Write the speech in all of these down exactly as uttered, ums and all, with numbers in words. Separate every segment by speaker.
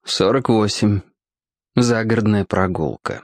Speaker 1: сорок восемь. Загородная прогулка.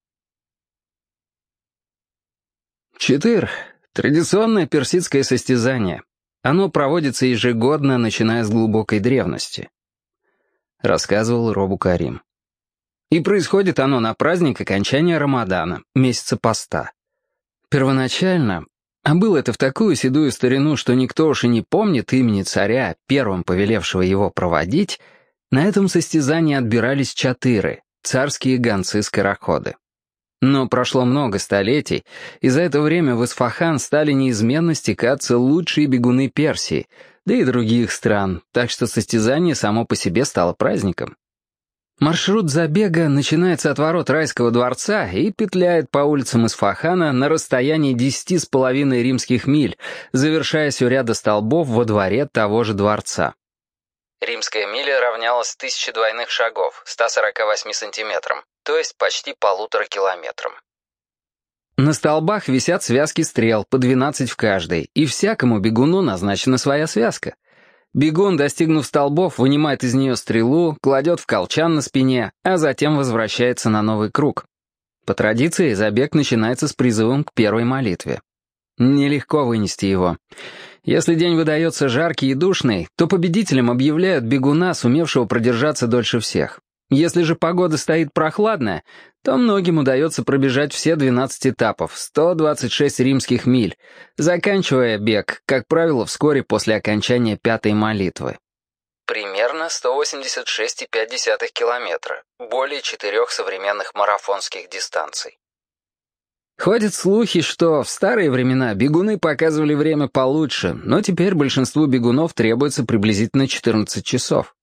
Speaker 1: Чатыр — традиционное персидское состязание. Оно проводится ежегодно, начиная с глубокой древности, рассказывал Робу Карим. И происходит оно на праздник окончания Рамадана, месяца поста. Первоначально, а было это в такую седую старину, что никто уж и не помнит имени царя, первым повелевшего его проводить, на этом состязании отбирались чатыры, царские гонцы-скороходы. Но прошло много столетий, и за это время в Исфахан стали неизменно стекаться лучшие бегуны Персии, да и других стран, так что состязание само по себе стало праздником. Маршрут забега начинается от ворот Райского дворца и петляет по улицам Исфахана на расстоянии десяти с половиной римских миль, завершаясь у ряда столбов во дворе того же дворца. Римская миля равнялась тысяче двойных шагов, ста сорока восьми сантиметрам, то есть почти полутора километрам. На столбах висят связки стрел, по двенадцать в каждой, и всякому бегуну назначена своя связка. Бегун, достигнув столбов, вынимает из нее стрелу, кладет в колчан на спине, а затем возвращается на новый круг. По традиции, забег начинается с призывом к первой молитве. Нелегко вынести его. Если день выдается жаркий и душный, то победителем объявляют бегуна, сумевшего продержаться дольше всех. Если же погода стоит прохладная, то многим удается пробежать все двенадцать этапов, сто двадцать шесть римских миль, заканчивая бег, как правило, вскоре после окончания пятой молитвы. Примерно сто восемьдесят шесть и пять десятых километра, более четырех современных марафонских дистанций. Ходят слухи, что в старые времена бегуны показывали время получше, но теперь большинству бегунов требуется приблизительно четырнадцать часов.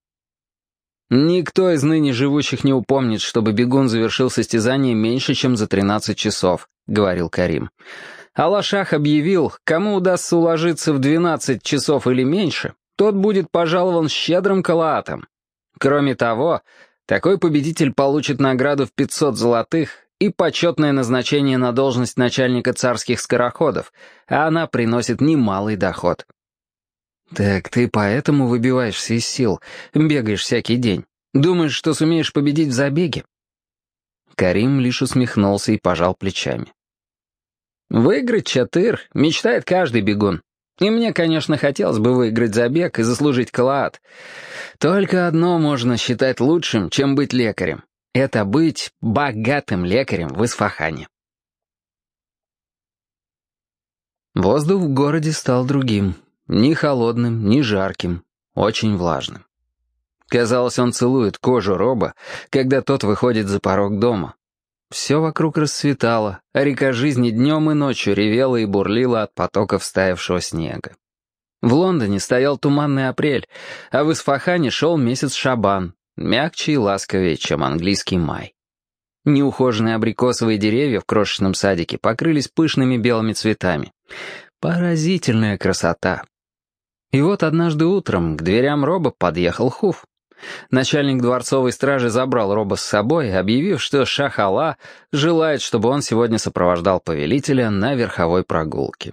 Speaker 1: Никто из ныне живущих не упомнит, чтобы бегун завершил состязание меньше, чем за тринадцать часов, говорил Карим. Алла-Шах объявил, кому удастся уложиться в двенадцать часов или меньше, тот будет пожалован щедрым калаатом. Кроме того, такой победитель получит награду в пятьсот золотых и почетное назначение на должность начальника царских скороходов, а она приносит немалый доход. «Так ты поэтому выбиваешься из сил, бегаешь всякий день. Думаешь, что сумеешь победить в забеге?» Карим лишь усмехнулся и пожал плечами. «Выиграть чатыр мечтает каждый бегун. И мне, конечно, хотелось бы выиграть забег и заслужить калаат. Только одно можно считать лучшим, чем быть лекарем. Это быть богатым лекарем в Исфахане». Воздух в городе стал другим. Ни холодным, ни жарким, очень влажным. Казалось, он целует кожу Роба, когда тот выходит за порог дома. Все вокруг расцветало, а река жизни днем и ночью ревела и бурлила от потоков стаявшего снега. В Лондоне стоял туманный апрель, а в Исфахане шел месяц Шабан, мягче и ласковее, чем английский май. Неухоженные абрикосовые деревья в крошечном садике покрылись пышными белыми цветами. Поразительная красота. И вот однажды утром к дверям Роба подъехал Хуф. Начальник дворцовой стражи забрал Роба с собой, объявив, что Шах Алла желает, чтобы он сегодня сопровождал повелителя на верховой прогулке.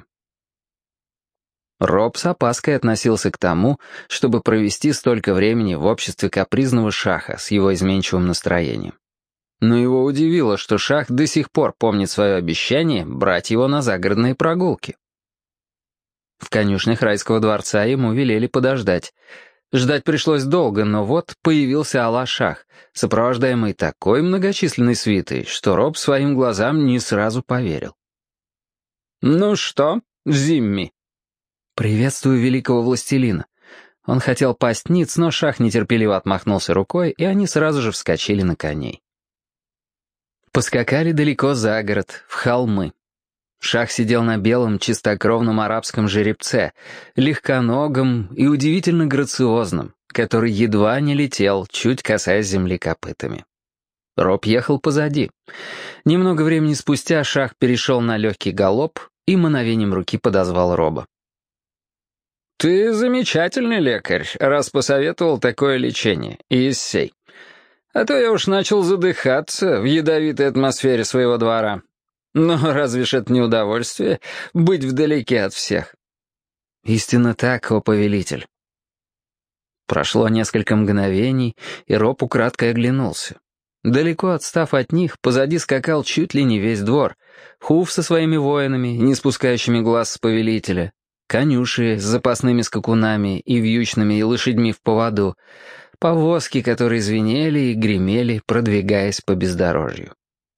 Speaker 1: Роб с опаской относился к тому, чтобы провести столько времени в обществе капризного шаха с его изменчивым настроением. Но его удивило, что шах до сих пор помнит свое обещание брать его на загородные прогулки. В конюшнях Райского дворца ему велели подождать. Ждать пришлось долго, но вот появился Алла-Шах, сопровождаемый такой многочисленной свитой, что Роб своим глазам не сразу поверил. «Ну что, Зимми?» «Приветствую великого властелина». Он хотел пасть ниц, но шах нетерпеливо отмахнулся рукой, и они сразу же вскочили на коней. Поскакали далеко за город, в холмы. Шах сидел на белом чистокровном арабском жеребце, легконогом и удивительно грациозном, который едва не летел, чуть касаясь земли копытами. Роб ехал позади. Немного времени спустя шах перешел на легкий галоп и мановением руки подозвал Роба. «Ты замечательный лекарь, раз посоветовал такое лечение, Иессей. А то я уж начал задыхаться в ядовитой атмосфере своего двора. Но разве ж это не удовольствие — быть вдалеке от всех?» «Истинно так, о повелитель». Прошло несколько мгновений, и Роб украдкой оглянулся. Далеко отстав от них, позади скакал чуть ли не весь двор. Хуф со своими воинами, не спускающими глаз с повелителя, конюши с запасными скакунами и вьючными лошадьми в поводу, повозки, которые звенели и гремели, продвигаясь по бездорожью.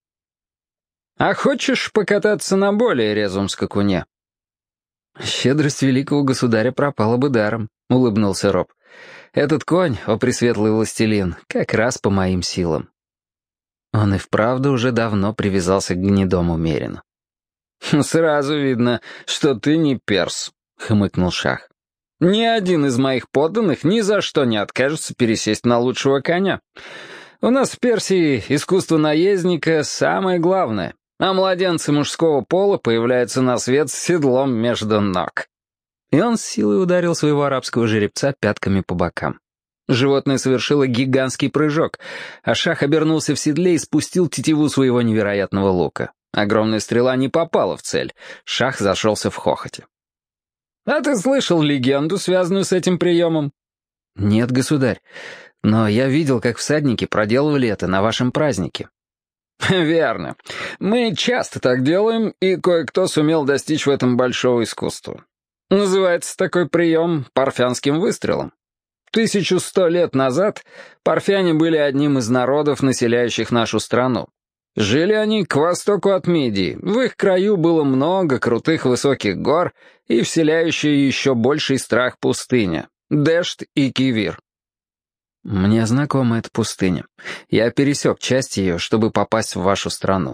Speaker 1: «А хочешь покататься на более резвом скакуне?» «Щедрость великого государя пропала бы даром», — улыбнулся Роб. «Этот конь, о пресветлый властелин, как раз по моим силам». Он и вправду уже давно привязался к гнедому Мерину. «Сразу видно, что ты не перс», — хмыкнул Шах. «Ни один из моих подданных ни за что не откажется пересесть на лучшего коня. У нас в Персии искусство наездника самое главное, а младенцы мужского пола появляются на свет с седлом между ног». И он с силой ударил своего арабского жеребца пятками по бокам. Животное совершило гигантский прыжок, а Шах обернулся в седле и спустил тетиву своего невероятного лука. Огромная стрела не попала в цель. Шах зашелся в хохоте. «А ты слышал легенду, связанную с этим приемом?» «Нет, государь, но я видел, как всадники проделывали это на вашем празднике». «Верно. Мы часто так делаем, и кое-кто сумел достичь в этом большого искусства. Называется такой прием парфянским выстрелом. Тысячу сто лет назад парфяне были одним из народов, населяющих нашу страну. Жили они к востоку от Мидии. В их краю было много крутых высоких гор и вселяющая еще больший страх пустыня — Дешт и Кивир. Мне знакома эта пустыня. Я пересек часть ее, чтобы попасть в вашу страну.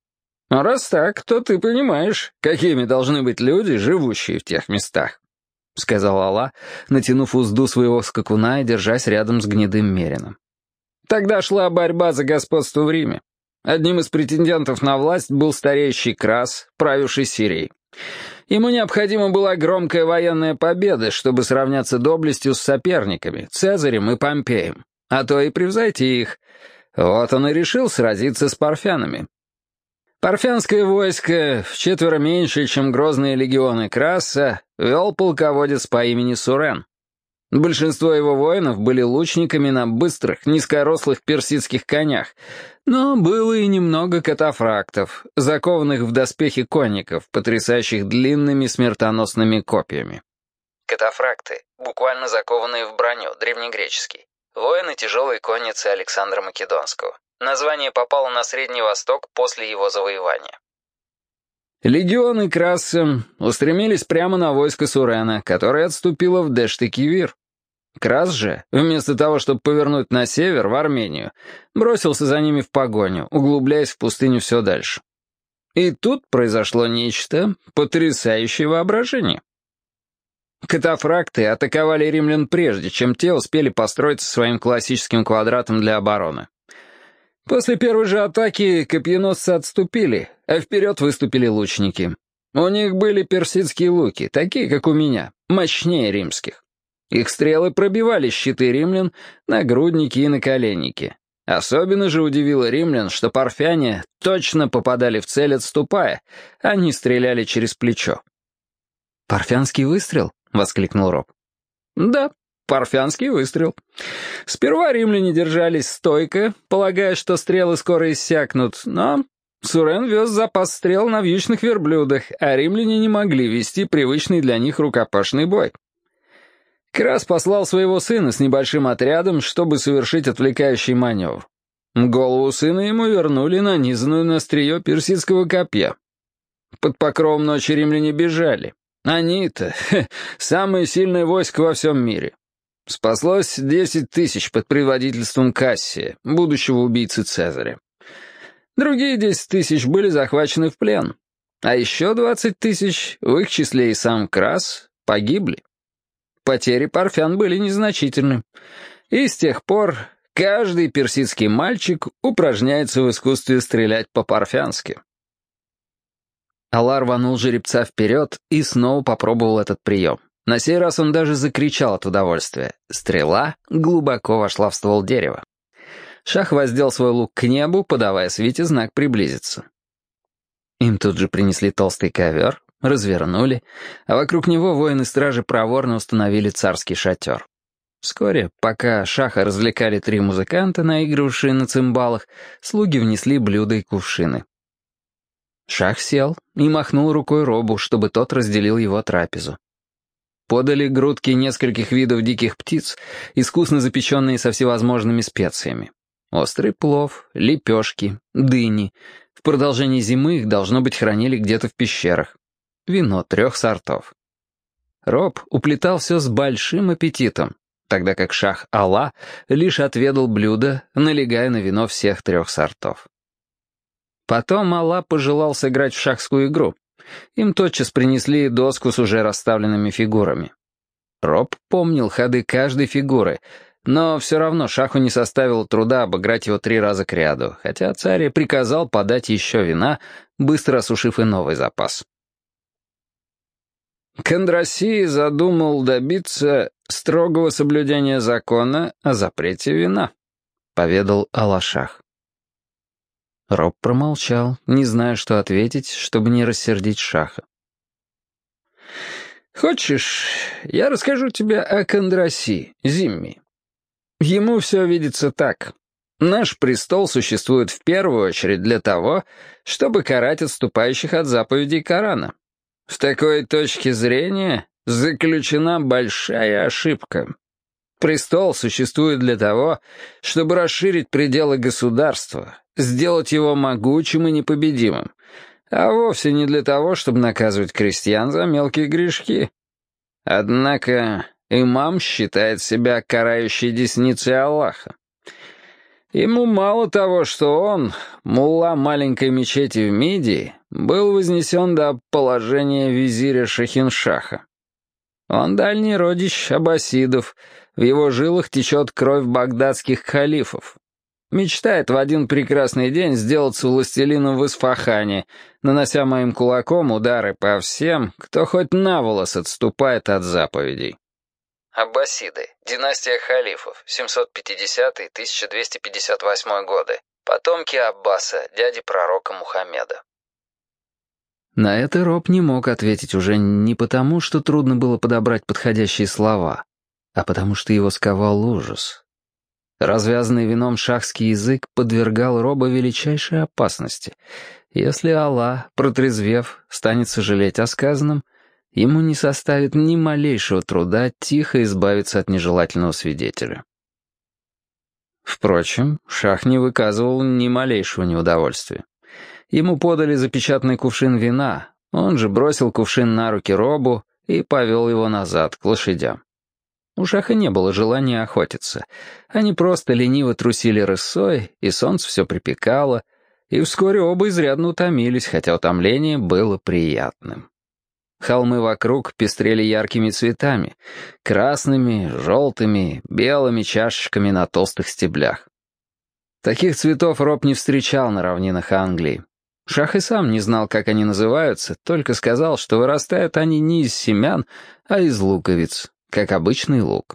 Speaker 1: А раз так, то ты понимаешь, какими должны быть люди, живущие в тех местах, — сказал Алла, натянув узду своего скакуна и держась рядом с гнедым Мерином. Тогда шла борьба за господство в Риме. Одним из претендентов на власть был стареющий Крас, правивший Сирией. Ему необходима была громкая военная победа, чтобы сравняться доблестью с соперниками, Цезарем и Помпеем, а то и превзойти их. Вот он и решил сразиться с парфянами. Парфянское войско, вчетверо меньше, чем грозные легионы Краса, вел полководец по имени Сурен. Большинство его воинов были лучниками на быстрых, низкорослых персидских конях, но было и немного катафрактов, закованных в доспехи конников, потрясающих длинными смертоносными копьями. Катафракты, буквально закованные в броню, древнегреческий. Воины тяжелой конницы Александра Македонского. Название попало на Средний Восток после его завоевания. Легионы Краса устремились прямо на войско Сурена, которое отступило в Дешт и Кивир. Крас же, вместо того, чтобы повернуть на север, в Армению, бросился за ними в погоню, углубляясь в пустыню все дальше. И тут произошло нечто, потрясающее воображение. Катафракты атаковали римлян прежде, чем те успели построиться своим классическим квадратом для обороны. После первой же атаки копьеносцы отступили, а вперед выступили лучники. У них были персидские луки, такие, как у меня, мощнее римских. Их стрелы пробивали щиты римлян, нагрудники и наколенники. Особенно же удивило римлян, что парфяне точно попадали в цель, отступая, они стреляли через плечо. «Парфянский выстрел?» — воскликнул Роб. «Да, парфянский выстрел. Сперва римляне держались стойко, полагая, что стрелы скоро иссякнут, но Сурен вез запас стрел на вьючных верблюдах, а римляне не могли вести привычный для них рукопашный бой. Крас послал своего сына с небольшим отрядом, чтобы совершить отвлекающий маневр. Голову сына ему вернули нанизанную на острие персидского копья. Под покровом ночи римляне бежали. Они-то самое сильное войско во всем мире. Спаслось десять тысяч под предводительством Кассия, будущего убийцы Цезаря. Другие десять тысяч были захвачены в плен, а еще двадцать тысяч, в их числе и сам Крас, погибли. Потери парфян были незначительны, и с тех пор каждый персидский мальчик упражняется в искусстве стрелять по-парфянски. Алла рванул жеребца вперед и снова попробовал этот прием. На сей раз он даже закричал от удовольствия. Стрела глубоко вошла в ствол дерева. Шах воздел свой лук к небу, подавая свите знак приблизиться. Им тут же принесли толстый ковер, развернули, а вокруг него воины-стражи проворно установили царский шатер. Вскоре, пока Шаха развлекали три музыканта, наигравшие на цимбалах, слуги внесли блюда и кувшины. Шах сел и махнул рукой Робу, чтобы тот разделил его трапезу. Подали грудки нескольких видов диких птиц, искусно запеченные со всевозможными специями. Острый плов, лепешки, дыни. В продолжении зимы их, должно быть, хранили где-то в пещерах. Вино трех сортов. Роб уплетал все с большим аппетитом, тогда как Шах Алла лишь отведал блюдо, налегая на вино всех трех сортов. Потом Алла пожелал сыграть в шахскую игру. Им тотчас принесли доску с уже расставленными фигурами. Роб помнил ходы каждой фигуры, но все равно Шаху не составило труда обыграть его три раза кряду, хотя царь и приказал подать еще вина, быстро осушив и новый запас. Кандрасий задумал добиться строгого соблюдения закона о запрете вина, — поведал Алла-Шах. Роб промолчал, не зная, что ответить, чтобы не рассердить Шаха. «Хочешь, я расскажу тебе о Кандраси, Зимми? Ему все видится так. Наш престол существует в первую очередь для того, чтобы карать отступающих от заповедей Корана. В такой точке зрения заключена большая ошибка. Престол существует для того, чтобы расширить пределы государства, сделать его могучим и непобедимым, а вовсе не для того, чтобы наказывать крестьян за мелкие грешки. Однако имам считает себя карающей десницей Аллаха. Ему мало того, что он, мулла маленькой мечети в Мидии, был вознесен до положения визиря Шахиншаха. Он дальний родич аббасидов, в его жилах течет кровь багдадских халифов. Мечтает в один прекрасный день сделаться властелином в Исфахане, нанося моим кулаком удары по всем, кто хоть на волос отступает от заповедей. Аббасиды. Династия халифов. семьсот пятидесятый — тысяча двести пятьдесят восьмой годы. Потомки Аббаса, дяди пророка Мухаммеда. На это Роб не мог ответить уже не потому, что трудно было подобрать подходящие слова, а потому что его сковал ужас. Развязанный вином шахский язык подвергал Роба величайшей опасности. Если Аллах, протрезвев, станет сожалеть о сказанном, ему не составит ни малейшего труда тихо избавиться от нежелательного свидетеля. Впрочем, Шах не выказывал ни малейшего неудовольствия. Ему подали запечатанный кувшин вина, он же бросил кувшин на руки Робу и повел его назад, к лошадям. У Шаха не было желания охотиться. Они просто лениво трусили рысой, и солнце все припекало, и вскоре оба изрядно утомились, хотя утомление было приятным. Холмы вокруг пестрели яркими цветами, красными, желтыми, белыми чашечками на толстых стеблях. Таких цветов Роб не встречал на равнинах Англии. Шах и сам не знал, как они называются, только сказал, что вырастают они не из семян, а из луковиц, как обычный лук.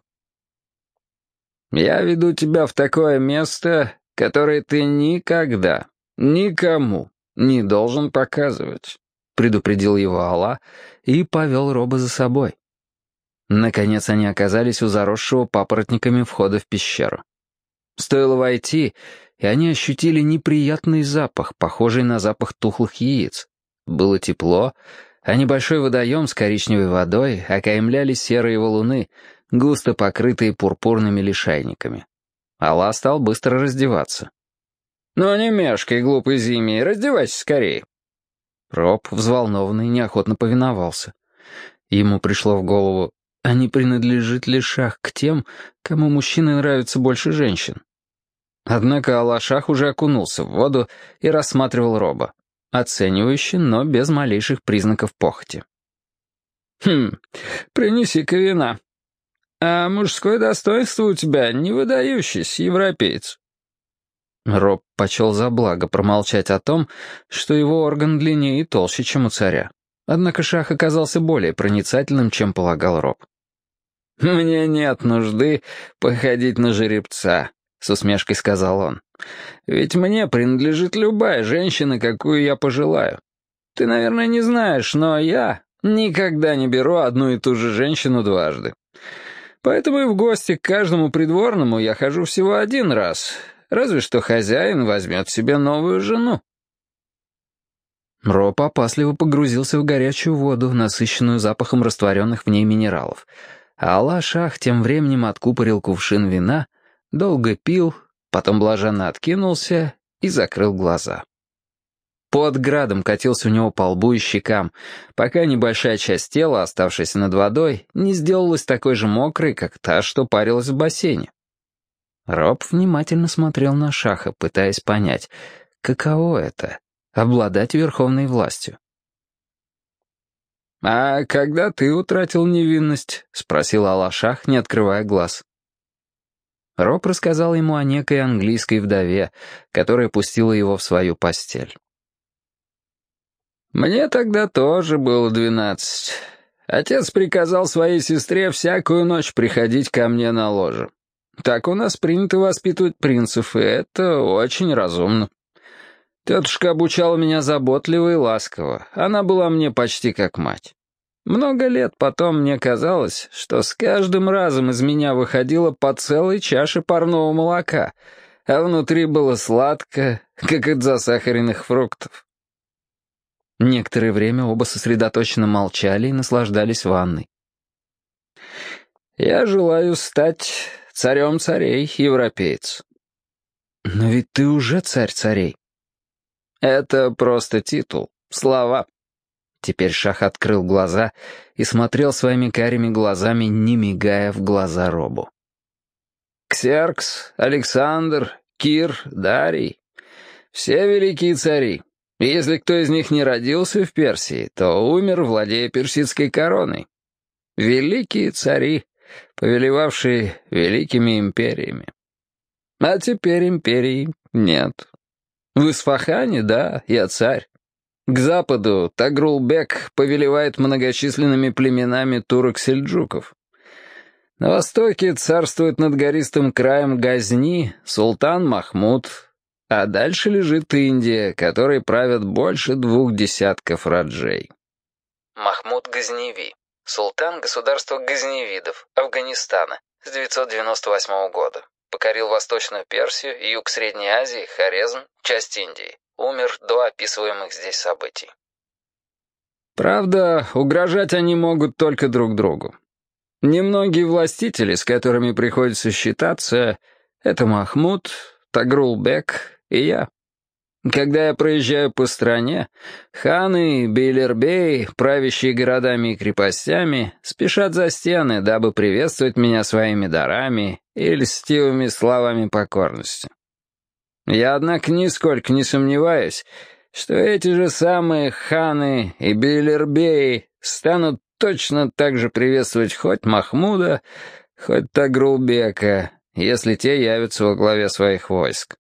Speaker 1: «Я веду тебя в такое место, которое ты никогда, никому не должен показывать», — предупредил его Аллах и повел Роба за собой. Наконец они оказались у заросшего папоротниками входа в пещеру. Стоило войти, и они ощутили неприятный запах, похожий на запах тухлых яиц. Было тепло, а небольшой водоем с коричневой водой окаймляли серые валуны, густо покрытые пурпурными лишайниками. Аллах стал быстро раздеваться. «Ну не мешкай, глупый Зимми, раздевайся скорее». Роб, взволнованный, неохотно повиновался. Ему пришло в голову, а не принадлежит ли Шах к тем, кому мужчины нравятся больше женщин? Однако Алла-Шах уже окунулся в воду и рассматривал Роба, оценивающе, но без малейших признаков похоти. «Хм, принеси-ка вина. А мужское достоинство у тебя не выдающийся европеец». Роб почел за благо промолчать о том, что его орган длиннее и толще, чем у царя. Однако Шах оказался более проницательным, чем полагал Роб. «Мне нет нужды походить на жеребца», — с усмешкой сказал он. «Ведь мне принадлежит любая женщина, какую я пожелаю. Ты, наверное, не знаешь, но я никогда не беру одну и ту же женщину дважды. Поэтому и в гости к каждому придворному я хожу всего один раз, разве что хозяин возьмет себе новую жену». Роб опасливо погрузился в горячую воду, насыщенную запахом растворенных в ней минералов, а Алла-Шах тем временем откупорил кувшин вина, долго пил, потом блаженно откинулся и закрыл глаза. Пот градом катился у него по лбу и щекам, пока небольшая часть тела, оставшаяся над водой, не сделалась такой же мокрой, как та, что парилась в бассейне. Роб внимательно смотрел на Шаха, пытаясь понять, каково это — обладать верховной властью. «А когда ты утратил невинность?» — спросил Алла-Шах, не открывая глаз. Роб рассказал ему о некой английской вдове, которая пустила его в свою постель. «Мне тогда тоже было двенадцать. Отец приказал своей сестре всякую ночь приходить ко мне на ложе. Так у нас принято воспитывать принцев, и это очень разумно. Тетушка обучала меня заботливо и ласково. Она была мне почти как мать. Много лет потом мне казалось, что с каждым разом из меня выходило по целой чаше парного молока, а внутри было сладко, как от засахаренных фруктов». Некоторое время оба сосредоточенно молчали и наслаждались ванной. «Я желаю стать царем царей, европеец». «Но ведь ты уже царь царей». «Это просто титул, слова». Теперь Шах открыл глаза и смотрел своими карими глазами, не мигая, в глаза Робу. «Ксеркс, Александр, Кир, Дарий — все великие цари. И если кто из них не родился в Персии, то умер, владея персидской короной. Великие цари, повелевавшие великими империями. А теперь империи нет. В Исфахане, да, я царь. К западу Тагрул-бек повелевает многочисленными племенами турок-сельджуков. На востоке царствует над гористым краем Газни султан Махмуд, а дальше лежит Индия, которой правят больше двух десятков раджей. Махмуд Газневи, султан государства газневидов, Афганистана, с девятьсот девяносто восьмого года. Покорил Восточную Персию, юг Средней Азии, Хорезм, часть Индии. Умер до описываемых здесь событий. Правда, угрожать они могут только друг другу. Немногие властители, с которыми приходится считаться, это Махмуд, Тагрул-бек и я. Когда я проезжаю по стране, ханы, бейлербеи, правящие городами и крепостями, спешат за стены, дабы приветствовать меня своими дарами и льстивыми словами покорности. Я, однако, нисколько не сомневаюсь, что эти же самые ханы и бейлербеи станут точно так же приветствовать хоть Махмуда, хоть Тагрул-бека, если те явятся во главе своих войск.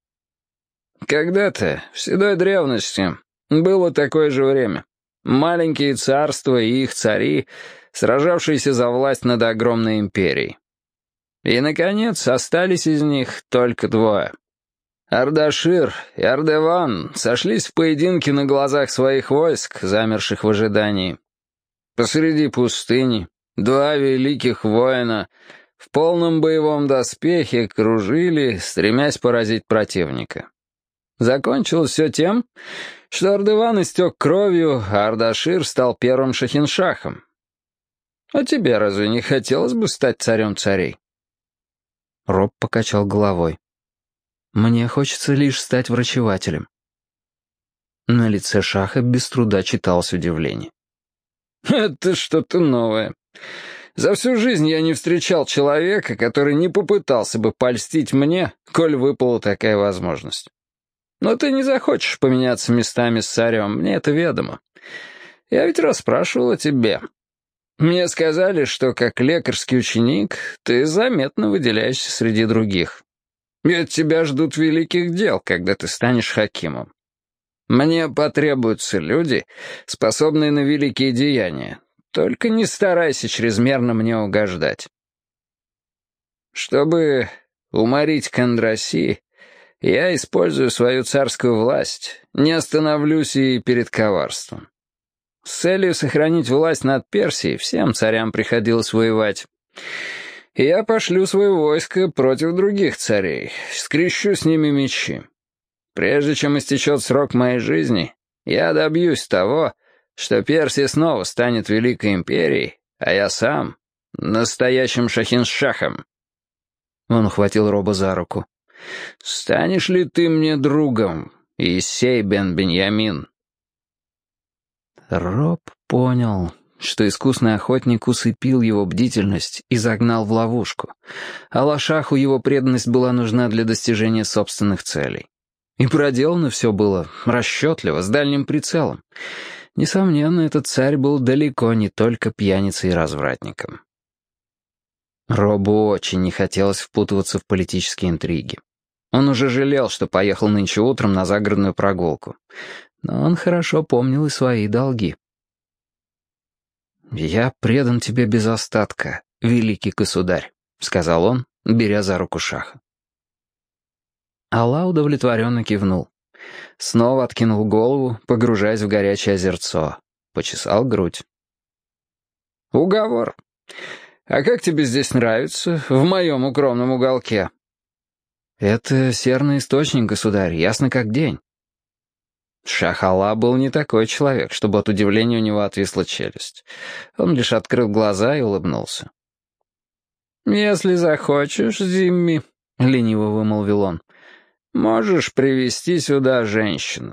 Speaker 1: Когда-то, в седой древности, было такое же время. Маленькие царства и их цари, сражавшиеся за власть над огромной империей. И, наконец, остались из них только двое. Ардашир и Ардеван сошлись в поединке на глазах своих войск, замерших в ожидании. Посреди пустыни два великих воина в полном боевом доспехе кружили, стремясь поразить противника. Закончилось все тем, что Ардеван истек кровью, а Ардашир стал первым шахиншахом. А тебе разве не хотелось бы стать царем царей? Роб покачал головой. Мне хочется лишь стать врачевателем. На лице Шаха без труда читалось удивление. Это что-то новое. За всю жизнь я не встречал человека, который не попытался бы польстить мне, коль выпала такая возможность. Но ты не захочешь поменяться местами с царем, мне это ведомо. Я ведь расспрашивал о тебе. Мне сказали, что как лекарский ученик ты заметно выделяешься среди других. И от тебя ждут великих дел, когда ты станешь хакимом. Мне потребуются люди, способные на великие деяния. Только не старайся чрезмерно мне угождать. Чтобы уморить Кандраси, я использую свою царскую власть, не остановлюсь и перед коварством. С целью сохранить власть над Персией всем царям приходилось воевать. и я пошлю свое войско против других царей, скрещу с ними мечи. Прежде чем истечет срок моей жизни, я добьюсь того, что Персия снова станет великой империей, а я сам — настоящим Шахиншахом». Он ухватил Роба за руку. «Станешь ли ты мне другом, Иссей бен Беньямин?» Роб понял, что искусный охотник усыпил его бдительность и загнал в ловушку, а Лашаху его преданность была нужна для достижения собственных целей. И проделано все было расчетливо, с дальним прицелом. Несомненно, этот царь был далеко не только пьяницей и развратником. Робу очень не хотелось впутываться в политические интриги. Он уже жалел, что поехал нынче утром на загородную прогулку. Но он хорошо помнил и свои долги. «Я предан тебе без остатка, великий государь», — сказал он, беря за руку Шаха. Алла удовлетворенно кивнул. Снова откинул голову, погружаясь в горячее озерцо. Почесал грудь. «Уговор. А как тебе здесь нравится, в моем укромном уголке?» «Это серный источник, государь, ясно как день». Шах Алла был не такой человек, чтобы от удивления у него отвисла челюсть. Он лишь открыл глаза и улыбнулся. «Если захочешь, Зимми», — лениво вымолвил он, — «можешь привести сюда женщину».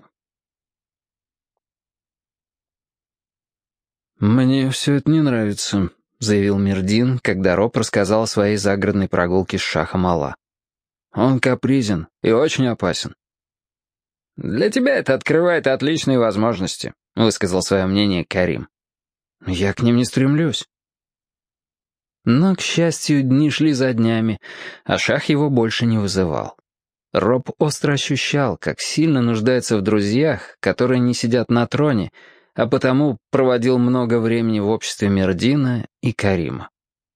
Speaker 1: «Мне все это не нравится», — заявил Мирдин, когда Роб рассказал о своей загородной прогулке с Шахом Алла. «Он капризен и очень опасен». «Для тебя это открывает отличные возможности», — высказал свое мнение Карим. «Я к ним не стремлюсь». Но, к счастью, дни шли за днями, а Шах его больше не вызывал. Роб остро ощущал, как сильно нуждается в друзьях, которые не сидят на троне, а потому проводил много времени в обществе Мирдина и Карима.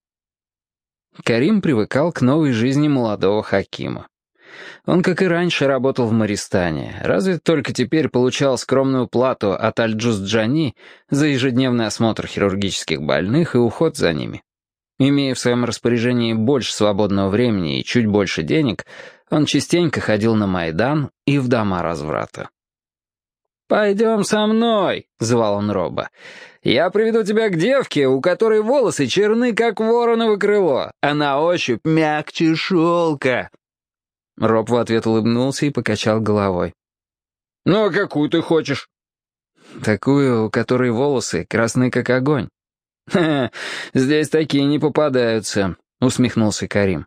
Speaker 1: Карим привыкал к новой жизни молодого хакима. Он, как и раньше, работал в Мористане, разве только теперь получал скромную плату от Аль-Джуз-Джани за ежедневный осмотр хирургических больных и уход за ними. Имея в своем распоряжении больше свободного времени и чуть больше денег, он частенько ходил на Майдан и в дома разврата. «Пойдем со мной», — звал он Роба. «Я приведу тебя к девке, у которой волосы черны, как вороново крыло, а на ощупь мягче шелка». Роб в ответ улыбнулся и покачал головой. «Ну, а какую ты хочешь?» «Такую, у которой волосы красны, как огонь». «Ха-ха, здесь такие не попадаются», — усмехнулся Карим.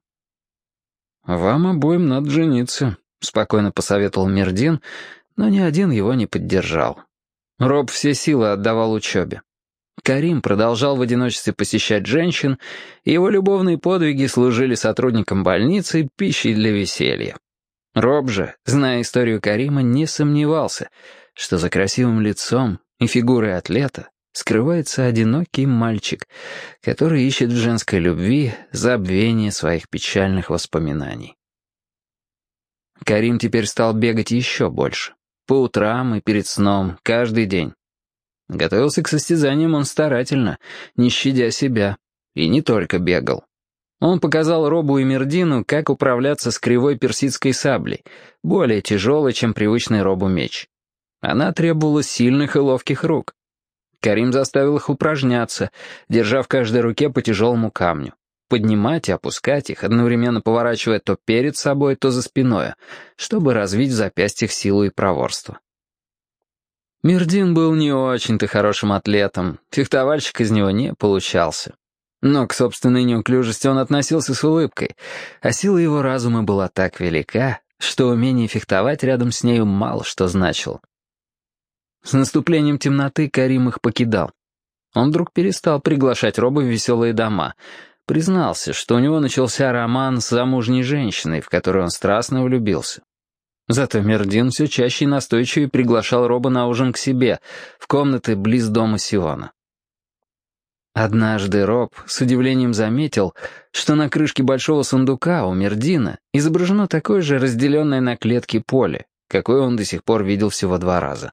Speaker 1: «Вам обоим надо жениться», — спокойно посоветовал Мирдин, но ни один его не поддержал. Роб все силы отдавал учебе. Карим продолжал в одиночестве посещать женщин, и его любовные подвиги служили сотрудникам больницы пищей для веселья. Роб же, зная историю Карима, не сомневался, что за красивым лицом и фигурой атлета скрывается одинокий мальчик, который ищет в женской любви забвение своих печальных воспоминаний. Карим теперь стал бегать еще больше. По утрам и перед сном, каждый день. Готовился к состязаниям он старательно, не щадя себя, и не только бегал. Он показал Робу и Мирдину, как управляться с кривой персидской саблей, более тяжелой, чем привычный Робу меч. Она требовала сильных и ловких рук. Карим заставил их упражняться, держа в каждой руке по тяжелому камню. Поднимать и опускать их, одновременно поворачивая то перед собой, то за спиной, чтобы развить в запястьях силу и проворство. Мирдин был не очень-то хорошим атлетом, фехтовальщик из него не получался. Но к собственной неуклюжести он относился с улыбкой, а сила его разума была так велика, что умение фехтовать рядом с нею мало что значило. С наступлением темноты Карим их покидал. Он вдруг перестал приглашать Роба в веселые дома, признался, что у него начался роман с замужней женщиной, в которую он страстно влюбился. Зато Мирдин все чаще и настойчивее приглашал Роба на ужин к себе, в комнаты близ дома Сиона. Однажды Роб с удивлением заметил, что на крышке большого сундука у Мирдина изображено такое же разделенное на клетки поле, какое он до сих пор видел всего два раза.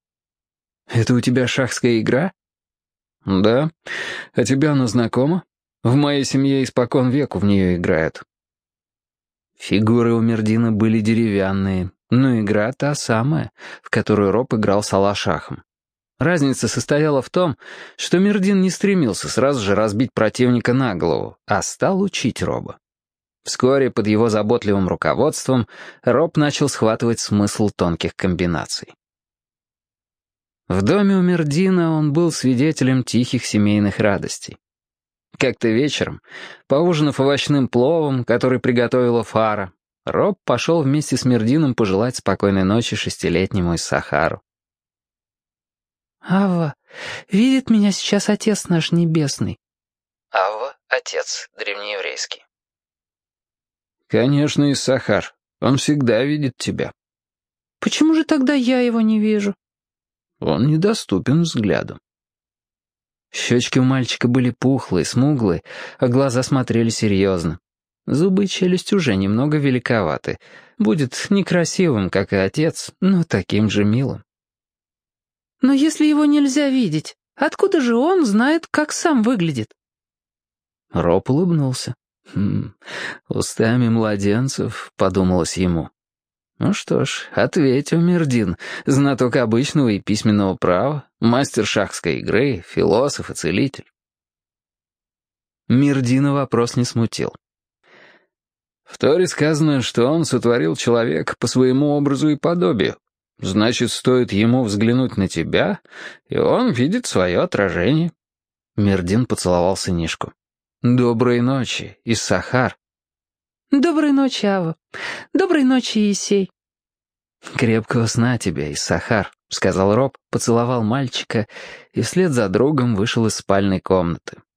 Speaker 1: «Это у тебя шахская игра?» «Да. А тебе оно знакомо?» В моей семье испокон веку в нее играют». Фигуры у Мердина были деревянные, но игра та самая, в которую Роб играл с Алашахом. Разница состояла в том, что Мердин не стремился сразу же разбить противника на голову, а стал учить Роба. Вскоре под его заботливым руководством Роб начал схватывать смысл тонких комбинаций. В доме у Мердина он был свидетелем тихих семейных радостей. Как-то вечером, поужинав овощным пловом, который приготовила Фара, Роб пошел вместе с Мердином пожелать спокойной ночи шестилетнему Иссахару.
Speaker 2: «Авва, видит меня сейчас Отец наш Небесный».
Speaker 1: Авва — Отец, древнееврейский. «Конечно, Иссахар. Он всегда видит тебя».
Speaker 2: «Почему же тогда я его не вижу?»
Speaker 1: «Он недоступен взгляду». Щечки у мальчика были пухлые, смуглые, а глаза смотрели серьезно. Зубы и челюсть уже немного великоваты. Будет некрасивым, как и отец, но таким же милым.
Speaker 2: «Но если его нельзя видеть, откуда же он знает, как сам выглядит?»
Speaker 1: Роб улыбнулся. «Хм, устами младенцев», — подумалось ему. «Ну что ж, ответь, Мердин, знаток обычного и письменного права, мастер шахской игры, философ и целитель». Мердина вопрос не смутил. «В Торе сказано, что он сотворил человека по своему образу и подобию. Значит, стоит ему взглянуть на тебя, и он видит свое отражение». Мердин поцеловал сынишку. «Доброй ночи, Иссахар».
Speaker 2: «Доброй ночи, Ава. Доброй ночи, Иисей».
Speaker 1: «Крепкого сна тебе, Иссахар», — сказал Роб, поцеловал мальчика и вслед за другом вышел из спальной комнаты.